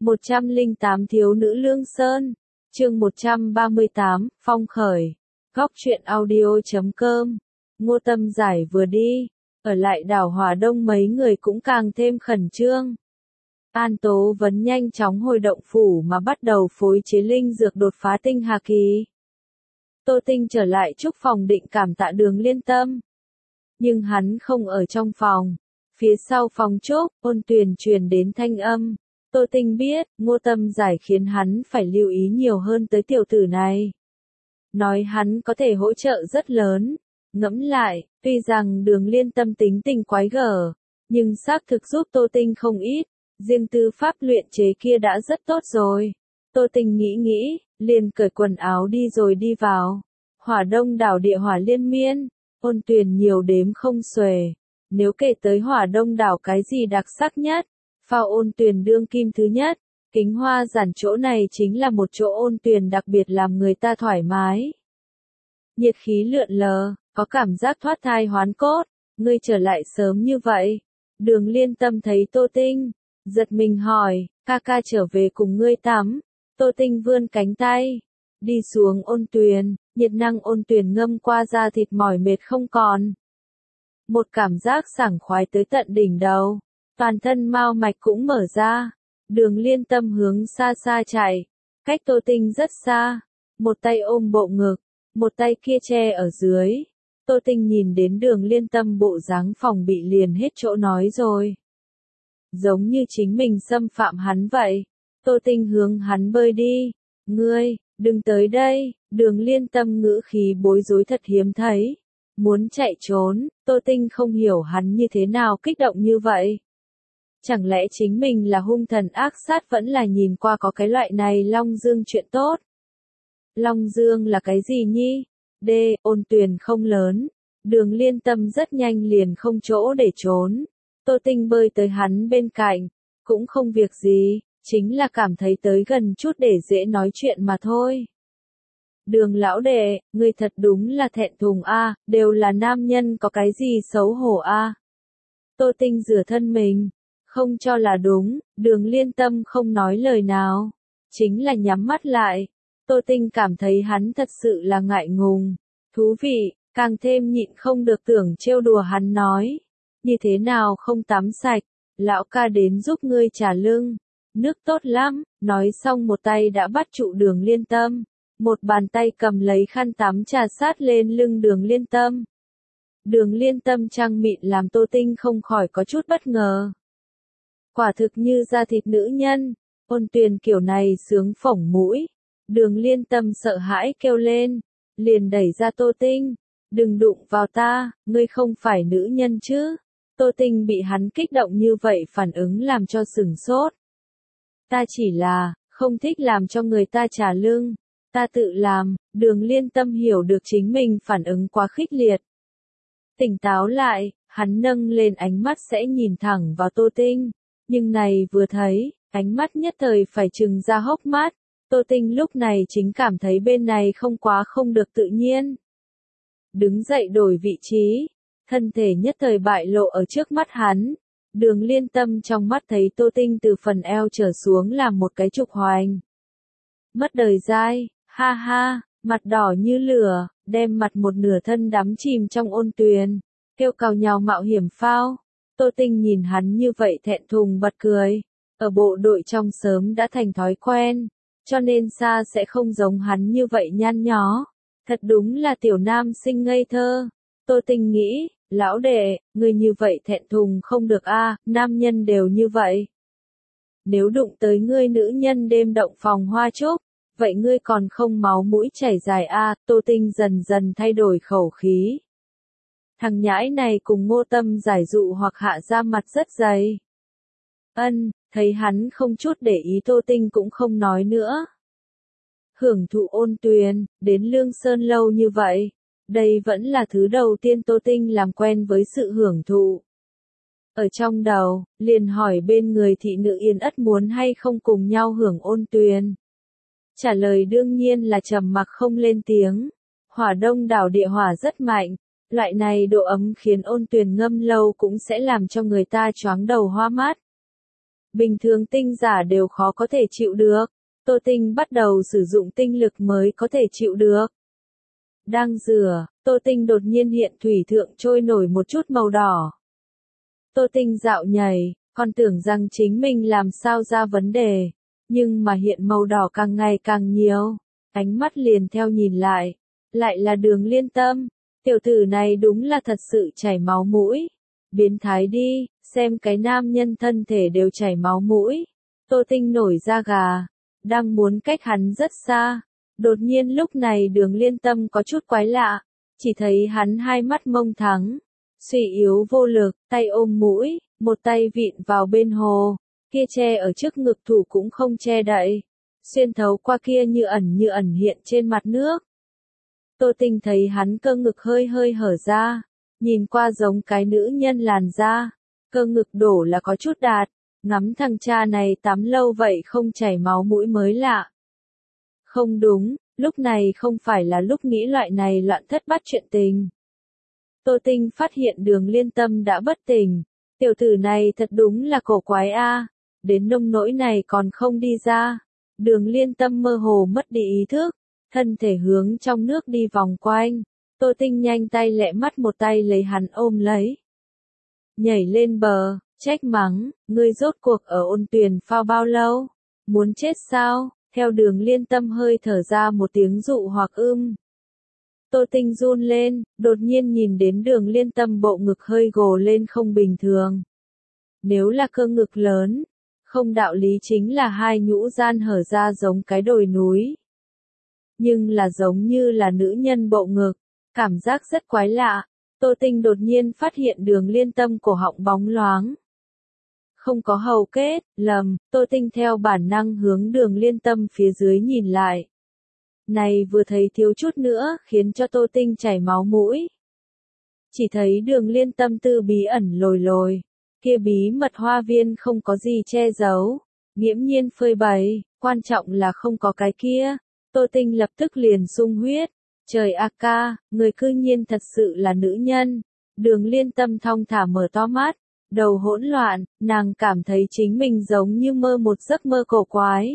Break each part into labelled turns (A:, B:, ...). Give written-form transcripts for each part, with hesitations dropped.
A: 108 Thiếu nữ Lương Sơn. Chương 138, Phong khởi. Góc truyện audio.com. Ngô Tâm Giải vừa đi, ở lại đảo Hòa Đông mấy người cũng càng thêm khẩn trương. An Tố Vấn nhanh chóng hồi động phủ mà bắt đầu phối chế linh dược đột phá tinh hà kỳ. Tô Tinh trở lại trúc phòng định cảm tạ Đường Liên Tâm. Nhưng hắn không ở trong phòng. Phía sau phòng trúc, Ôn Tuyền truyền đến thanh âm. Tô Tinh biết, Ngô Tâm Giải khiến hắn phải lưu ý nhiều hơn tới tiểu tử này. Nói hắn có thể hỗ trợ rất lớn. Ngẫm lại, tuy rằng Đường Liên Tâm tính tình quái gở, nhưng xác thực giúp Tô Tinh không ít. Riêng tư pháp luyện chế kia đã rất tốt rồi. Tô Tinh nghĩ, liền cởi quần áo đi rồi đi vào. Hỏa Đông đảo địa hỏa liên miên, Ôn Tuyền nhiều đếm không xuể. Nếu kể tới Hỏa Đông đảo cái gì đặc sắc nhất, phao Ôn Tuyền đương kim thứ nhất. Kính Hoa Giản chỗ này chính là một chỗ Ôn Tuyền đặc biệt làm người ta thoải mái. Nhiệt khí lượn lờ, có cảm giác thoát thai hoán cốt. Ngươi trở lại sớm như vậy. Đường Liên Tâm thấy Tô Tinh, giật mình hỏi, ca trở về cùng ngươi tắm. Tô Tinh vươn cánh tay, đi xuống Ôn Tuyền, nhiệt năng Ôn Tuyền ngâm qua da thịt mỏi mệt không còn. Một cảm giác sảng khoái tới tận đỉnh đầu, toàn thân mao mạch cũng mở ra. Đường Liên Tâm hướng xa xa chạy, cách Tô Tinh rất xa, một tay ôm bộ ngực, một tay kia che ở dưới. Tô Tinh nhìn đến Đường Liên Tâm bộ dáng phòng bị liền hết chỗ nói rồi. Giống như chính mình xâm phạm hắn vậy. Tô Tinh hướng hắn bơi đi. Ngươi, đừng tới đây. Đường Liên Tâm ngữ khí bối rối thật hiếm thấy. Muốn chạy trốn, Tô Tinh không hiểu hắn như thế nào kích động như vậy. Chẳng lẽ chính mình là hung thần ác sát vẫn là nhìn qua có cái loại này Long Dương chuyện tốt. Long Dương là cái gì nhi? Ôn Tuyền không lớn. Đường Liên Tâm rất nhanh liền không chỗ để trốn. Tô Tinh bơi tới hắn bên cạnh, cũng không việc gì, chính là cảm thấy tới gần chút để dễ nói chuyện mà thôi. Đường lão đệ, ngươi thật đúng là thẹn thùng a, đều là nam nhân có cái gì xấu hổ a. Tô Tinh rửa thân mình, không cho là đúng, Đường Liên Tâm không nói lời nào, chính là nhắm mắt lại. Tô Tinh cảm thấy hắn thật sự là ngại ngùng, thú vị, càng thêm nhịn không được tưởng trêu đùa hắn nói. Như thế nào không tắm sạch, lão ca đến giúp ngươi trả lưng, nước tốt lắm, nói xong một tay đã bắt trụ Đường Liên Tâm, một bàn tay cầm lấy khăn tắm trà sát lên lưng Đường Liên Tâm. Đường Liên Tâm trang mịn làm Tô Tinh không khỏi có chút bất ngờ. Quả thực như da thịt nữ nhân, Ôn Tuyền kiểu này sướng phỏng mũi. Đường Liên Tâm sợ hãi kêu lên, liền đẩy ra Tô Tinh, đừng đụng vào ta, ngươi không phải nữ nhân chứ. Tô Tinh bị hắn kích động như vậy phản ứng làm cho sửng sốt. Ta chỉ là, không thích làm cho người ta trả lưng. Ta tự làm. Đường Liên Tâm hiểu được chính mình phản ứng quá khích liệt. Tỉnh táo lại, hắn nâng lên ánh mắt sẽ nhìn thẳng vào Tô Tinh. Nhưng này vừa thấy, ánh mắt nhất thời phải trừng ra hốc mắt. Tô Tinh lúc này chính cảm thấy bên này không được tự nhiên. Đứng dậy đổi vị trí. Thân thể nhất thời bại lộ ở trước mắt hắn. Đường Liên Tâm trong mắt thấy Tô Tinh từ phần eo trở xuống làm một cái trục hoành. Mất đời dai, ha ha, mặt đỏ như lửa, đem mặt một nửa thân đắm chìm trong Ôn Tuyền, kêu cào nhào mạo hiểm phao. Tô Tinh nhìn hắn như vậy thẹn thùng bật cười. Ở bộ đội trong sớm đã thành thói quen, cho nên xa sẽ không giống hắn như vậy nhăn nhó. Thật đúng là tiểu nam sinh ngây thơ. Tô Tinh nghĩ, lão đệ, ngươi như vậy thẹn thùng không được a, nam nhân đều như vậy. Nếu đụng tới ngươi nữ nhân đêm động phòng hoa trúc, vậy ngươi còn không máu mũi chảy dài a. Tô Tinh dần dần thay đổi khẩu khí. Thằng nhãi này cùng Ngô Tâm Giải dụ hoặc hạ ra mặt rất dày. Thấy hắn không chút để ý Tô Tinh cũng không nói nữa. Hưởng thụ Ôn Tuyền, đến Lương Sơn lâu như vậy. Đây vẫn là thứ đầu tiên Tô Tinh làm quen với sự hưởng thụ. Ở trong đầu, liền hỏi bên người thị nữ Yên Ất muốn hay không cùng nhau hưởng Ôn Tuyền. Trả lời đương nhiên là trầm mặc không lên tiếng. Hỏa Đông đảo địa hỏa rất mạnh, loại này độ ấm khiến Ôn Tuyền ngâm lâu cũng sẽ làm cho người ta choáng đầu hoa mắt. bình thường tinh giả đều khó có thể chịu được. Tô Tinh bắt đầu sử dụng tinh lực mới có thể chịu được. Đang rửa, Tô Tinh đột nhiên hiện thủy thượng trôi nổi một chút màu đỏ. Tô Tinh dạo nhảy, còn tưởng rằng chính mình làm sao ra vấn đề, nhưng mà hiện màu đỏ càng ngày càng nhiều, ánh mắt liền theo nhìn lại là Đường Liên Tâm, tiểu tử này đúng là thật sự chảy máu mũi. Biến thái đi, xem cái nam nhân thân thể đều chảy máu mũi. Tô Tinh nổi da gà, đang muốn cách hắn rất xa. Đột nhiên lúc này Đường Liên Tâm có chút quái lạ, chỉ thấy hắn hai mắt mông thắng, suy yếu vô lực, tay ôm mũi, một tay vịn vào bên hồ, kia che ở trước ngực thủ cũng không che đậy, xuyên thấu qua kia như ẩn hiện trên mặt nước. Tô Tinh thấy hắn cơ ngực hơi hơi hở ra, nhìn qua giống cái nữ nhân làn da, cơ ngực đổ là có chút đạt, ngắm thằng cha này tắm lâu vậy không chảy máu mũi mới lạ. Không đúng, lúc này không phải là lúc nghĩ loại này loạn thất bát chuyện tình. Tô Tinh phát hiện Đường Liên Tâm đã bất tỉnh, tiểu tử này thật đúng là cổ quái a, đến nông nỗi này còn không đi ra. Đường Liên Tâm mơ hồ mất đi ý thức, thân thể hướng trong nước đi vòng quanh. Tô Tinh nhanh tay lẹ mắt một tay lấy hắn ôm lấy. Nhảy lên bờ, trách mắng, ngươi rốt cuộc ở ôn tuyền phao bao lâu? Muốn chết sao? Theo Đường Liên Tâm hơi thở ra một tiếng dụ hoặc Tô Tinh run lên, đột nhiên nhìn đến Đường Liên Tâm bộ ngực hơi gồ lên không bình thường. Nếu là cơ ngực lớn, không đạo lý chính là hai nhũ gian hở ra giống cái đồi núi. Nhưng là giống như là nữ nhân bộ ngực, cảm giác rất quái lạ. Tô Tinh đột nhiên phát hiện Đường Liên Tâm cổ họng bóng loáng. Không có hầu kết, lầm, Tô Tinh theo bản năng hướng Đường Liên Tâm phía dưới nhìn lại. Này vừa thấy thiếu chút nữa khiến cho Tô Tinh chảy máu mũi. Chỉ thấy Đường Liên Tâm tư bí ẩn lồi, kia bí mật hoa viên không có gì che giấu, nghiễm nhiên phơi bày, quan trọng là không có cái kia. Tô Tinh lập tức liền sung huyết. Trời a ca, người cư nhiên thật sự là nữ nhân. Đường Liên Tâm thong thả mở to mắt, đầu hỗn loạn, nàng cảm thấy chính mình giống như mơ một giấc mơ cổ quái.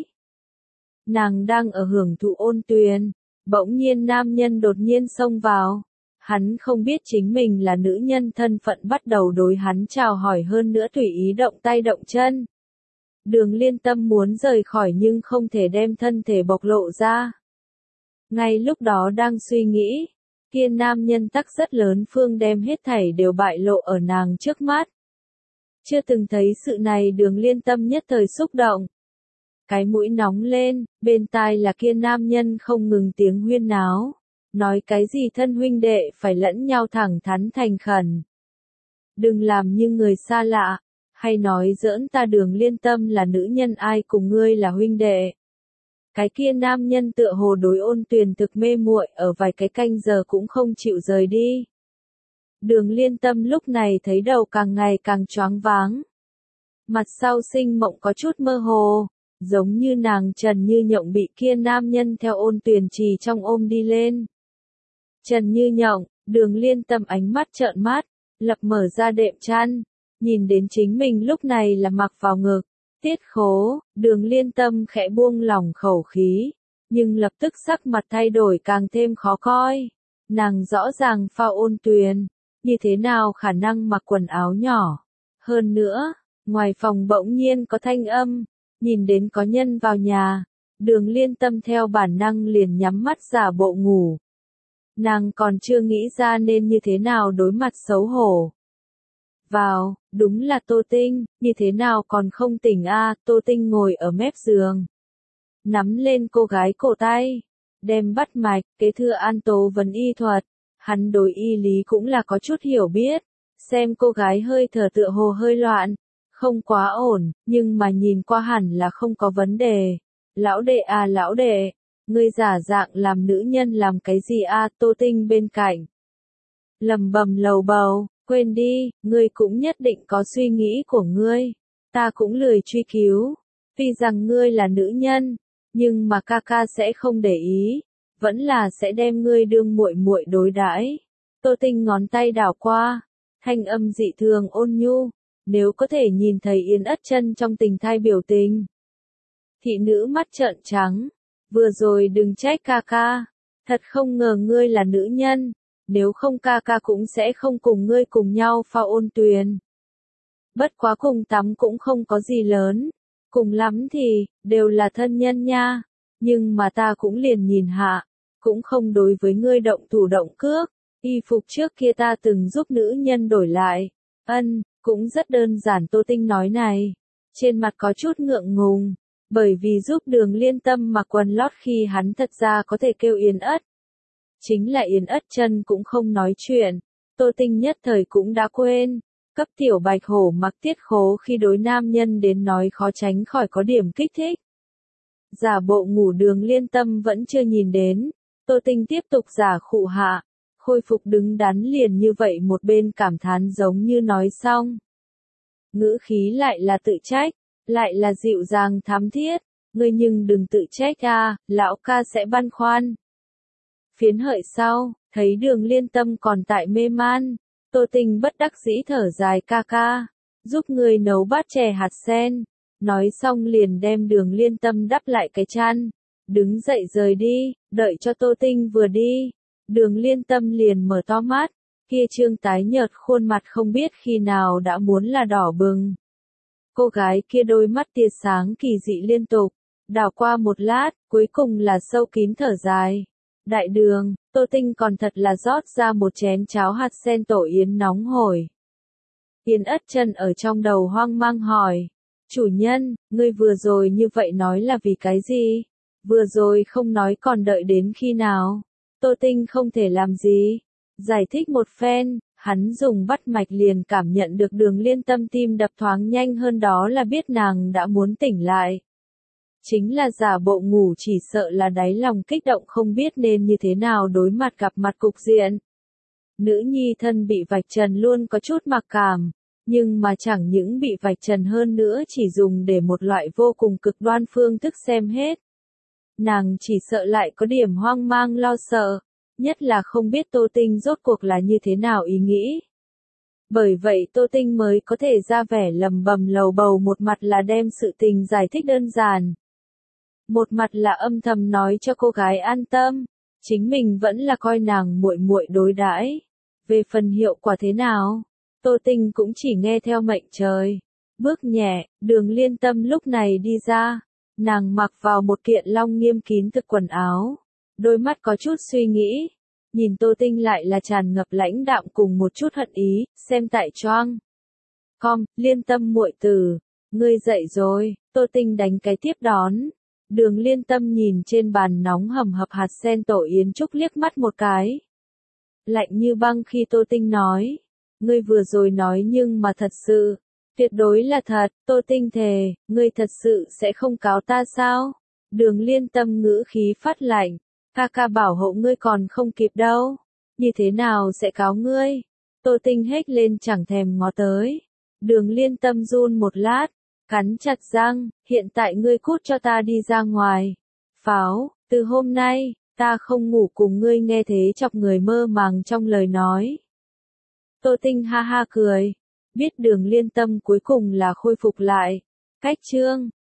A: Nàng đang ở hưởng thụ ôn tuyền, bỗng nhiên nam nhân đột nhiên xông vào. Hắn không biết chính mình là nữ nhân thân phận bắt đầu đối hắn chào hỏi hơn nữa tùy ý động tay động chân. Đường Liên Tâm muốn rời khỏi nhưng không thể đem thân thể bộc lộ ra. Ngay lúc đó đang suy nghĩ, kia nam nhân tắc rất lớn phương đem hết thảy đều bại lộ ở nàng trước mắt. Chưa từng thấy sự này Đường Liên Tâm nhất thời xúc động. Cái mũi nóng lên, bên tai là kia nam nhân không ngừng tiếng huyên náo. Nói cái gì thân huynh đệ phải lẫn nhau thẳng thắn thành khẩn. Đừng làm như người xa lạ, hay nói giỡn ta Đường Liên Tâm là nữ nhân ai cùng ngươi là huynh đệ. Cái kia nam nhân tựa hồ đối ôn tuyền thực mê muội ở vài cái canh giờ cũng không chịu rời đi. Đường Liên Tâm lúc này thấy đầu càng ngày càng choáng váng. Mặt sau sinh mộng có chút mơ hồ, giống như nàng Trần Như Nhộng bị kia nam nhân theo ôn tuyền trì trong ôm đi lên. Trần Như Nhộng, Đường Liên Tâm ánh mắt trợn mắt, lập mở ra đệm chăn, nhìn đến chính mình lúc này là mặc vào ngực. Tiết khố, Đường Liên Tâm khẽ buông lỏng khẩu khí, nhưng lập tức sắc mặt thay đổi càng thêm khó coi. Nàng rõ ràng phao ôn tuyền, như thế nào khả năng mặc quần áo nhỏ. Hơn nữa, ngoài phòng bỗng nhiên có thanh âm, nhìn đến có nhân vào nhà, Đường Liên Tâm theo bản năng liền nhắm mắt giả bộ ngủ. Nàng còn chưa nghĩ ra nên như thế nào đối mặt xấu hổ. Vào, đúng là Tô Tinh, như thế nào còn không tỉnh a? Tô Tinh ngồi ở mép giường, nắm lên cô gái cổ tay, đem bắt mạch, kế thừa an tố vấn y thuật, hắn đối y lý cũng là có chút hiểu biết, xem cô gái hơi thở tựa hồ hơi loạn, không quá ổn, nhưng mà nhìn qua hẳn là không có vấn đề. Lão đệ à lão đệ, ngươi giả dạng làm nữ nhân làm cái gì a? Tô Tinh bên cạnh lầm bầm lầu bầu. Quên đi, ngươi cũng nhất định có suy nghĩ của ngươi. Ta cũng lười truy cứu. Vì rằng ngươi là nữ nhân, nhưng mà ca ca sẽ không để ý, vẫn là sẽ đem ngươi đương muội muội đối đãi. Tô Tinh ngón tay đảo qua, thanh âm dị thường ôn nhu, nếu có thể nhìn thấy Yến Ất Chân trong tình thai biểu tình. Thị nữ mắt trợn trắng, vừa rồi đừng trách ca ca, thật không ngờ ngươi là nữ nhân, nếu không ca ca cũng sẽ không cùng ngươi cùng nhau pha ôn tuyền. Bất quá cùng tắm cũng không có gì lớn, cùng lắm thì, đều là thân nhân nha, nhưng mà ta cũng liền nhìn hạ, cũng không đối với ngươi động thủ động cước, y phục trước kia ta từng giúp nữ nhân đổi lại, cũng rất đơn giản Tô Tinh nói này, trên mặt có chút ngượng ngùng, bởi vì giúp Đường Liên Tâm mặc quần lót khi hắn thật ra có thể kêu Yến Ất. Chính là Yến Ất Chân cũng không nói chuyện, Tô Tinh nhất thời cũng đã quên, cấp tiểu bạch hổ mặc tiết khố khi đối nam nhân đến nói khó tránh khỏi có điểm kích thích. Giả bộ ngủ Đường Liên Tâm vẫn chưa nhìn đến, Tô Tinh tiếp tục giả khụ hạ, khôi phục đứng đắn liền như vậy một bên cảm thán giống như nói xong. Ngữ khí lại là tự trách, lại là dịu dàng thắm thiết, ngươi nhưng đừng tự trách a, lão ca sẽ băn khoăn. Phiến hợi sau, thấy Đường Liên Tâm còn tại mê man, Tô Tinh bất đắc dĩ thở dài ca ca, giúp ngươi nấu bát chè hạt sen, nói xong liền đem Đường Liên Tâm đắp lại cái chăn, đứng dậy rời đi, đợi cho Tô Tinh vừa đi, Đường Liên Tâm liền mở to mắt, kia trương tái nhợt khuôn mặt không biết khi nào đã muốn là đỏ bừng. Cô gái kia đôi mắt tia sáng kỳ dị liên tục, đảo qua một lát, cuối cùng là sâu kín thở dài. Đại đường, Tô Tinh còn thật là rót ra một chén cháo hạt sen tổ yến nóng hổi. Yến Ất Chân ở trong đầu hoang mang hỏi, chủ nhân, ngươi vừa rồi như vậy nói là vì cái gì? Vừa rồi không nói còn đợi đến khi nào? Tô Tinh không thể làm gì. Giải thích một phen, hắn dùng bắt mạch liền cảm nhận được Đường Liên Tâm tim đập thoáng nhanh hơn, đó là biết nàng đã muốn tỉnh lại. Chính là giả bộ ngủ, chỉ sợ là đáy lòng kích động không biết nên như thế nào đối mặt gặp mặt cục diện. Nữ nhi thân bị vạch trần luôn có chút mặc cảm, nhưng mà chẳng những bị vạch trần hơn nữa chỉ dùng để một loại vô cùng cực đoan phương thức xem hết. Nàng chỉ sợ lại có điểm hoang mang lo sợ, nhất là không biết Tô Tinh rốt cuộc là như thế nào ý nghĩ. Bởi vậy Tô Tinh mới có thể ra vẻ lầm bầm lầu bầu, một mặt là đem sự tình giải thích đơn giản, một mặt là âm thầm nói cho cô gái an tâm, chính mình vẫn là coi nàng muội muội đối đãi. Về phần hiệu quả thế nào, Tô Tinh cũng chỉ nghe theo mệnh trời. Bước nhẹ, Đường Liên Tâm lúc này đi ra, nàng mặc vào một kiện long nghiêm kín thực quần áo, đôi mắt có chút suy nghĩ, nhìn Tô Tinh lại là tràn ngập lãnh đạm cùng một chút hận ý, xem tại choang. Liên Tâm muội tử, ngươi dậy rồi, Tô Tinh đánh cái tiếp đón. Đường Liên Tâm nhìn trên bàn nóng hầm hập hạt sen tổ yến trúc liếc mắt một cái. Lạnh như băng khi Tô Tinh nói, ngươi vừa rồi nói nhưng mà thật sự, tuyệt đối là thật, Tô Tinh thề, ngươi thật sự sẽ không cáo ta sao? Đường Liên Tâm ngữ khí phát lạnh, ca ca bảo hộ ngươi còn không kịp đâu, như thế nào sẽ cáo ngươi? Tô Tinh hét lên chẳng thèm ngó tới. Đường Liên Tâm run một lát, cắn chặt răng, hiện tại ngươi cút cho ta đi ra ngoài. Pháo, từ hôm nay, ta không ngủ cùng ngươi, nghe thế chọc người mơ màng trong lời nói. Tô Tinh ha ha cười, biết Đường Liên Tâm cuối cùng là khôi phục lại. Cách chương